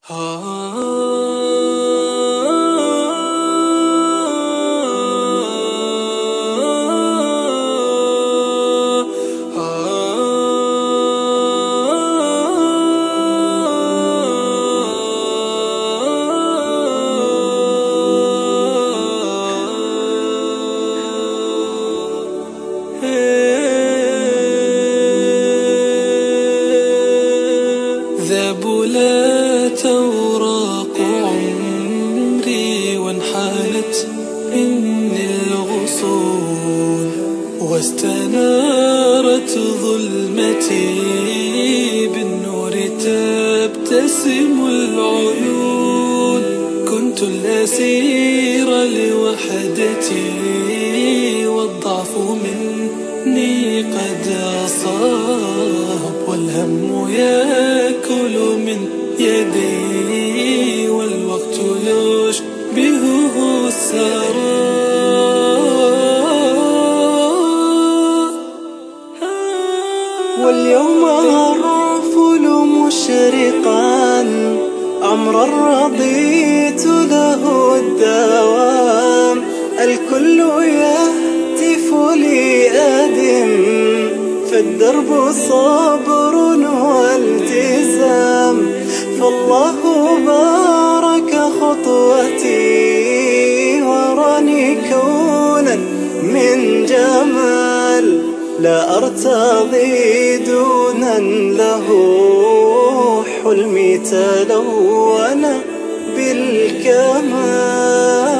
ذبلت أوراق عمري وانحالت مني الغصون، واستنارت ظلمتي بالنور تبتسم العيون. كنت الأسير لوحدتي والضعف مني قد أصاب، والهم يأكل من يدي والوقت يشبهه السراب. واليوم أرفل مشرقا عمرا رضيت له الدوام. الكل يهتف لي أدم، فالدرب صبر والتزام. فالله بارك خطوتي وراني كونا من جمال، لا أرتضي دونا له حلمي تلون بالكمال.